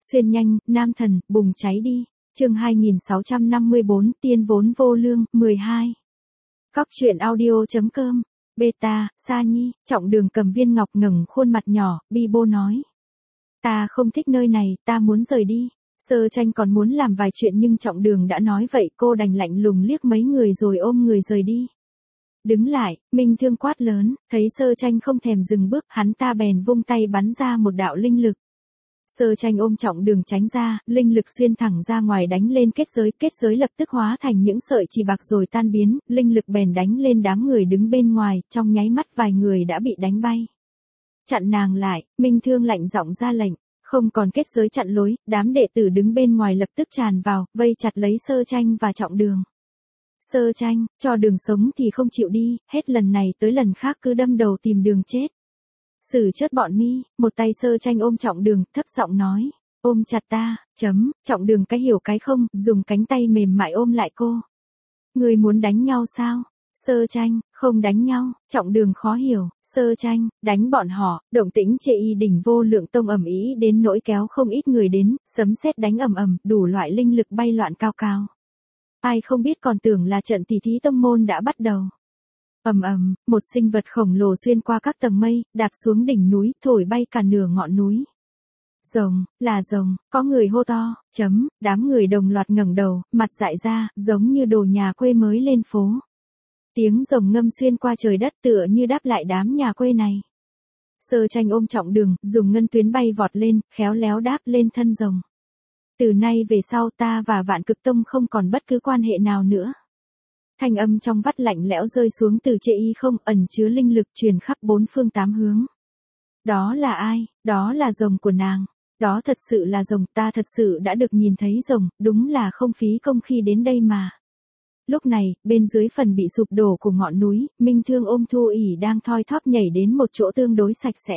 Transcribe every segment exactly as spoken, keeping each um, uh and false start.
Xuyên nhanh, nam thần, bùng cháy đi. Chương hai nghìn sáu trăm năm mươi bốn, tiên vốn vô lương, mười hai. Cóc truyện audio.com. Beta, Sa Nhi, Trọng Đường cầm viên ngọc ngẩng khuôn mặt nhỏ, bi bô nói. Ta không thích nơi này, ta muốn rời đi. Sơ Tranh còn muốn làm vài chuyện nhưng Trọng Đường đã nói vậy, cô đành lạnh lùng liếc mấy người rồi ôm người rời đi. Đứng lại, Minh Thương quát lớn, thấy Sơ Tranh không thèm dừng bước, hắn ta bèn vung tay bắn ra một đạo linh lực. Sơ Tranh ôm Trọng Đường tránh ra, linh lực xuyên thẳng ra ngoài đánh lên kết giới, kết giới lập tức hóa thành những sợi chỉ bạc rồi tan biến, linh lực bèn đánh lên đám người đứng bên ngoài, trong nháy mắt vài người đã bị đánh bay. Chặn nàng lại, Minh Thương lạnh giọng ra lệnh, không còn kết giới chặn lối, đám đệ tử đứng bên ngoài lập tức tràn vào, vây chặt lấy Sơ Tranh và Trọng Đường. Sơ Tranh, cho đường sống thì không chịu đi, hết lần này tới lần khác cứ đâm đầu tìm đường chết. Xử chớt bọn mi, một tay Sơ Tranh ôm Trọng Đường, thấp giọng nói, ôm chặt ta, chấm, Trọng Đường cái hiểu cái không, dùng cánh tay mềm mại ôm lại cô. Người muốn đánh nhau sao? Sơ Tranh, không đánh nhau, Trọng Đường khó hiểu, Sơ Tranh, đánh bọn họ, động tĩnh chê y đỉnh vô lượng tông ầm ĩ đến nỗi kéo không ít người đến, sấm sét đánh ầm ầm, đủ loại linh lực bay loạn cao cao. Ai không biết còn tưởng là trận tỷ thí tông môn đã bắt đầu. Ầm ầm, một sinh vật khổng lồ xuyên qua các tầng mây, đạp xuống đỉnh núi, thổi bay cả nửa ngọn núi. Rồng, là rồng, có người hô to, chấm, đám người đồng loạt ngẩng đầu, mặt dại ra, giống như đồ nhà quê mới lên phố. Tiếng rồng ngâm xuyên qua trời đất tựa như đáp lại đám nhà quê này. Sơ Tranh ôm Trọng Đường, dùng ngân tuyến bay vọt lên, khéo léo đáp lên thân rồng. Từ nay về sau ta và Vạn Cực Tông không còn bất cứ quan hệ nào nữa. Thanh âm trong vắt lạnh lẽo rơi xuống từ chê y không, ẩn chứa linh lực truyền khắp bốn phương tám hướng. Đó là ai? Đó là rồng của nàng. Đó thật sự là rồng, ta thật sự đã được nhìn thấy rồng, đúng là không phí công khi đến đây mà. Lúc này, bên dưới phần bị sụp đổ của ngọn núi, Minh Thương ôm Thu ỉ đang thoi thóp nhảy đến một chỗ tương đối sạch sẽ.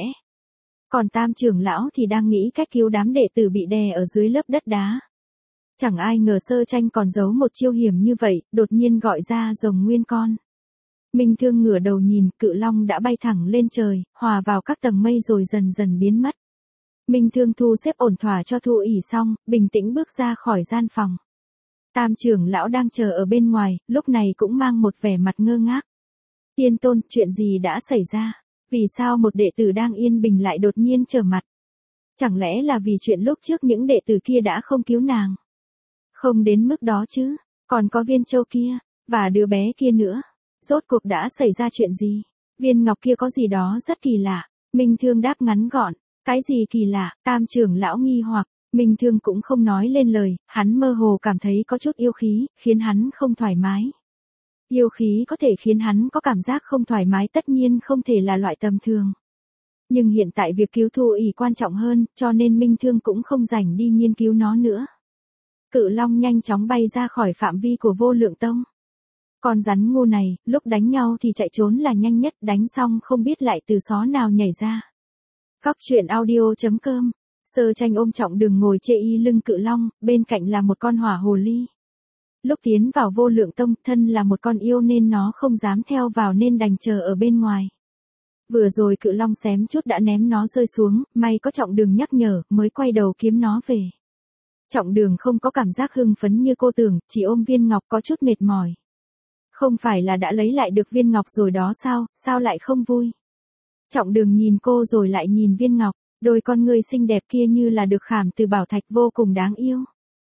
Còn Tam trưởng lão thì đang nghĩ cách cứu đám đệ tử bị đè ở dưới lớp đất đá. Chẳng ai ngờ Sơ Tranh còn giấu một chiêu hiểm như vậy, đột nhiên gọi ra rồng nguyên con. Minh Thương ngửa đầu nhìn, cự long đã bay thẳng lên trời, hòa vào các tầng mây rồi dần dần biến mất. Minh Thương thu xếp ổn thỏa cho Thu ỉ xong, bình tĩnh bước ra khỏi gian phòng. Tam trưởng lão đang chờ ở bên ngoài, lúc này cũng mang một vẻ mặt ngơ ngác. Tiên tôn, chuyện gì đã xảy ra? Vì sao một đệ tử đang yên bình lại đột nhiên trở mặt? Chẳng lẽ là vì chuyện lúc trước những đệ tử kia đã không cứu nàng? Không đến mức đó chứ, còn có Viên Châu kia, và đứa bé kia nữa. Rốt cuộc đã xảy ra chuyện gì? Viên ngọc kia có gì đó rất kỳ lạ. Minh Thương đáp ngắn gọn, cái gì kỳ lạ? Tam trưởng lão nghi hoặc, Minh Thương cũng không nói lên lời, hắn mơ hồ cảm thấy có chút yêu khí, khiến hắn không thoải mái. Yêu khí có thể khiến hắn có cảm giác không thoải mái tất nhiên không thể là loại tầm thường. Nhưng hiện tại việc cứu Thu ỉ quan trọng hơn, cho nên Minh Thương cũng không rảnh đi nghiên cứu nó nữa. Cự long nhanh chóng bay ra khỏi phạm vi của Vô Lượng Tông. Con rắn ngu này, lúc đánh nhau thì chạy trốn là nhanh nhất, đánh xong không biết lại từ xó nào nhảy ra. Cóc truyện audio.com. Sơ Tranh ôm Trọng Đường ngồi chê y lưng cự long, bên cạnh là một con hỏa hồ ly. Lúc tiến vào Vô Lượng Tông, thân là một con yêu nên nó không dám theo vào nên đành chờ ở bên ngoài. Vừa rồi cự long xém chút đã ném nó rơi xuống, may có Trọng Đường nhắc nhở, mới quay đầu kiếm nó về. Trọng Đường không có cảm giác hưng phấn như cô tưởng, chỉ ôm viên ngọc có chút mệt mỏi. Không phải là đã lấy lại được viên ngọc rồi đó sao, sao lại không vui? Trọng Đường nhìn cô rồi lại nhìn viên ngọc, đôi con người xinh đẹp kia như là được khảm từ bảo thạch vô cùng đáng yêu.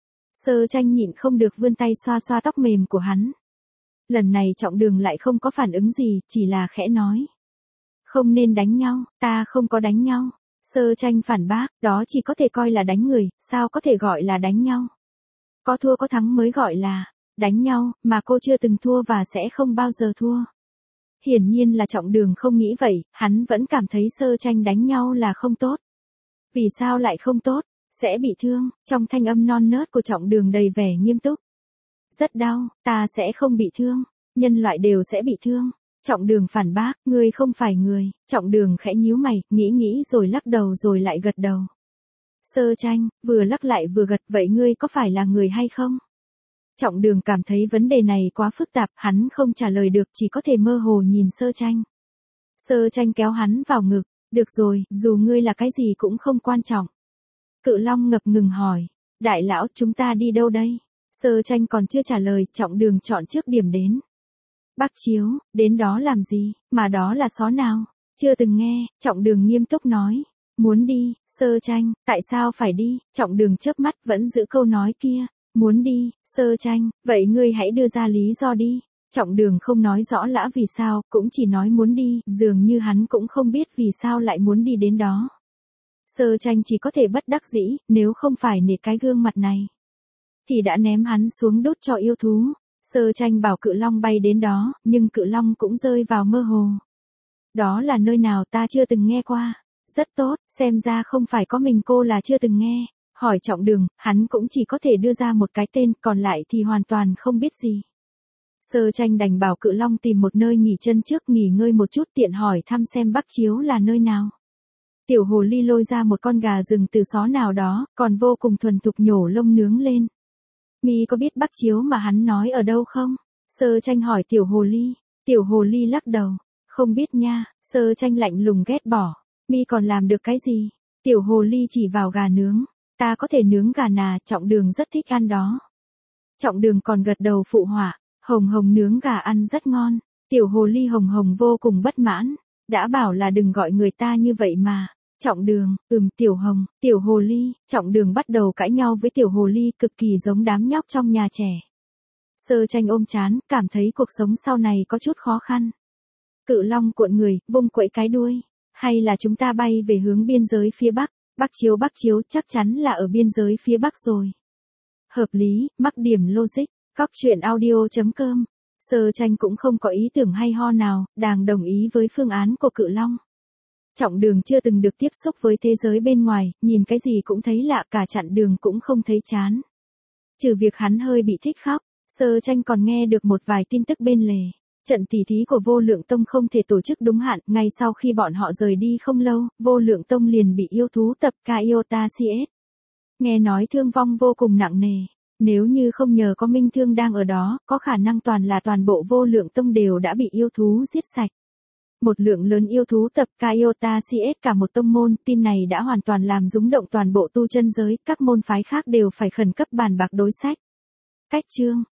Sơ Tranh nhịn không được vươn tay xoa xoa tóc mềm của hắn. Lần này Trọng Đường lại không có phản ứng gì, chỉ là khẽ nói. Không nên đánh nhau, ta không có đánh nhau. Sơ Tranh phản bác, đó chỉ có thể coi là đánh người, sao có thể gọi là đánh nhau. Có thua có thắng mới gọi là đánh nhau, mà cô chưa từng thua và sẽ không bao giờ thua. Hiển nhiên là Trọng Đường không nghĩ vậy, hắn vẫn cảm thấy Sơ Tranh đánh nhau là không tốt. Vì sao lại không tốt? Sẽ bị thương, trong thanh âm non nớt của Trọng Đường đầy vẻ nghiêm túc. Rất đau, ta sẽ không bị thương, nhân loại đều sẽ bị thương. Trọng Đường phản bác, ngươi không phải người. Trọng Đường khẽ nhíu mày, nghĩ nghĩ rồi lắc đầu rồi lại gật đầu. Sơ Tranh, vừa lắc lại vừa gật, vậy ngươi có phải là người hay không? Trọng Đường cảm thấy vấn đề này quá phức tạp, hắn không trả lời được, chỉ có thể mơ hồ nhìn Sơ Tranh. Sơ Tranh kéo hắn vào ngực, được rồi, dù ngươi là cái gì cũng không quan trọng. Cự Long ngập ngừng hỏi. Đại lão, chúng ta đi đâu đây? Sơ Tranh còn chưa trả lời, Trọng Đường chọn trước điểm đến. Bắc Chiếu, đến đó làm gì, mà đó là xó nào? Chưa từng nghe, Trọng Đường nghiêm túc nói. Muốn đi, Sơ Tranh, tại sao phải đi? Trọng Đường chớp mắt vẫn giữ câu nói kia. Muốn đi, Sơ Tranh, vậy ngươi hãy đưa ra lý do đi. Trọng Đường không nói rõ lã vì sao, cũng chỉ nói muốn đi, dường như hắn cũng không biết vì sao lại muốn đi đến đó. Sơ Tranh chỉ có thể bất đắc dĩ, nếu không phải nể cái gương mặt này, thì đã ném hắn xuống đốt cho yêu thú. Sơ Tranh bảo Cự Long bay đến đó, nhưng Cự Long cũng rơi vào mơ hồ. Đó là nơi nào ta chưa từng nghe qua. Rất tốt, xem ra không phải có mình cô là chưa từng nghe. Hỏi Trọng Đường, hắn cũng chỉ có thể đưa ra một cái tên, còn lại thì hoàn toàn không biết gì. Sơ Tranh đành bảo Cự Long tìm một nơi nghỉ chân trước, nghỉ ngơi một chút, tiện hỏi thăm xem Bắc Chiếu là nơi nào. Tiểu hồ ly lôi ra một con gà rừng từ xó nào đó, còn vô cùng thuần thục nhổ lông nướng lên. Mi có biết Bắc Chiếu mà hắn nói ở đâu không? Sơ Tranh hỏi tiểu hồ ly. Tiểu hồ ly lắc đầu. Không biết nha. Sơ Tranh lạnh lùng ghét bỏ. Mi còn làm được cái gì? Tiểu hồ ly chỉ vào gà nướng. Ta có thể nướng gà nà, Trọng Đường rất thích ăn đó. Trọng Đường còn gật đầu phụ họa. Hồng Hồng nướng gà ăn rất ngon. Tiểu hồ ly Hồng Hồng vô cùng bất mãn. Đã bảo là đừng gọi người ta như vậy mà. Trọng Đường, ừm, Tiểu Hồng, Tiểu hồ ly. Trọng Đường bắt đầu cãi nhau với Tiểu hồ ly, cực kỳ giống đám nhóc trong nhà trẻ. Sơ Tranh ôm chán, cảm thấy cuộc sống sau này có chút khó khăn. Cự Long cuộn người, vung quẫy cái đuôi. Hay là chúng ta bay về hướng biên giới phía Bắc? Bắc Chiếu Bắc Chiếu chắc chắn là ở biên giới phía Bắc rồi. Hợp lý, mắc điểm logic. Cóc truyện audio chấm com. Sơ Tranh cũng không có ý tưởng hay ho nào, đàng đồng ý với phương án của Cự Long. Trọng Đường chưa từng được tiếp xúc với thế giới bên ngoài, nhìn cái gì cũng thấy lạ, cả chặn đường cũng không thấy chán. Trừ việc hắn hơi bị thích khóc, Sơ Tranh còn nghe được một vài tin tức bên lề. Trận tỷ thí của Vô Lượng Tông không thể tổ chức đúng hạn, ngay sau khi bọn họ rời đi không lâu, Vô Lượng Tông liền bị yêu thú tập Kaiota xê ét. Nghe nói thương vong vô cùng nặng nề. Nếu như không nhờ có Minh Thương đang ở đó, có khả năng toàn là toàn bộ Vô Lượng Tông đều đã bị yêu thú giết sạch. Một lượng lớn yêu thú tập Kaiota xê ét cả một tông môn, tin này đã hoàn toàn làm rúng động toàn bộ tu chân giới, các môn phái khác đều phải khẩn cấp bàn bạc đối sách. Cách chương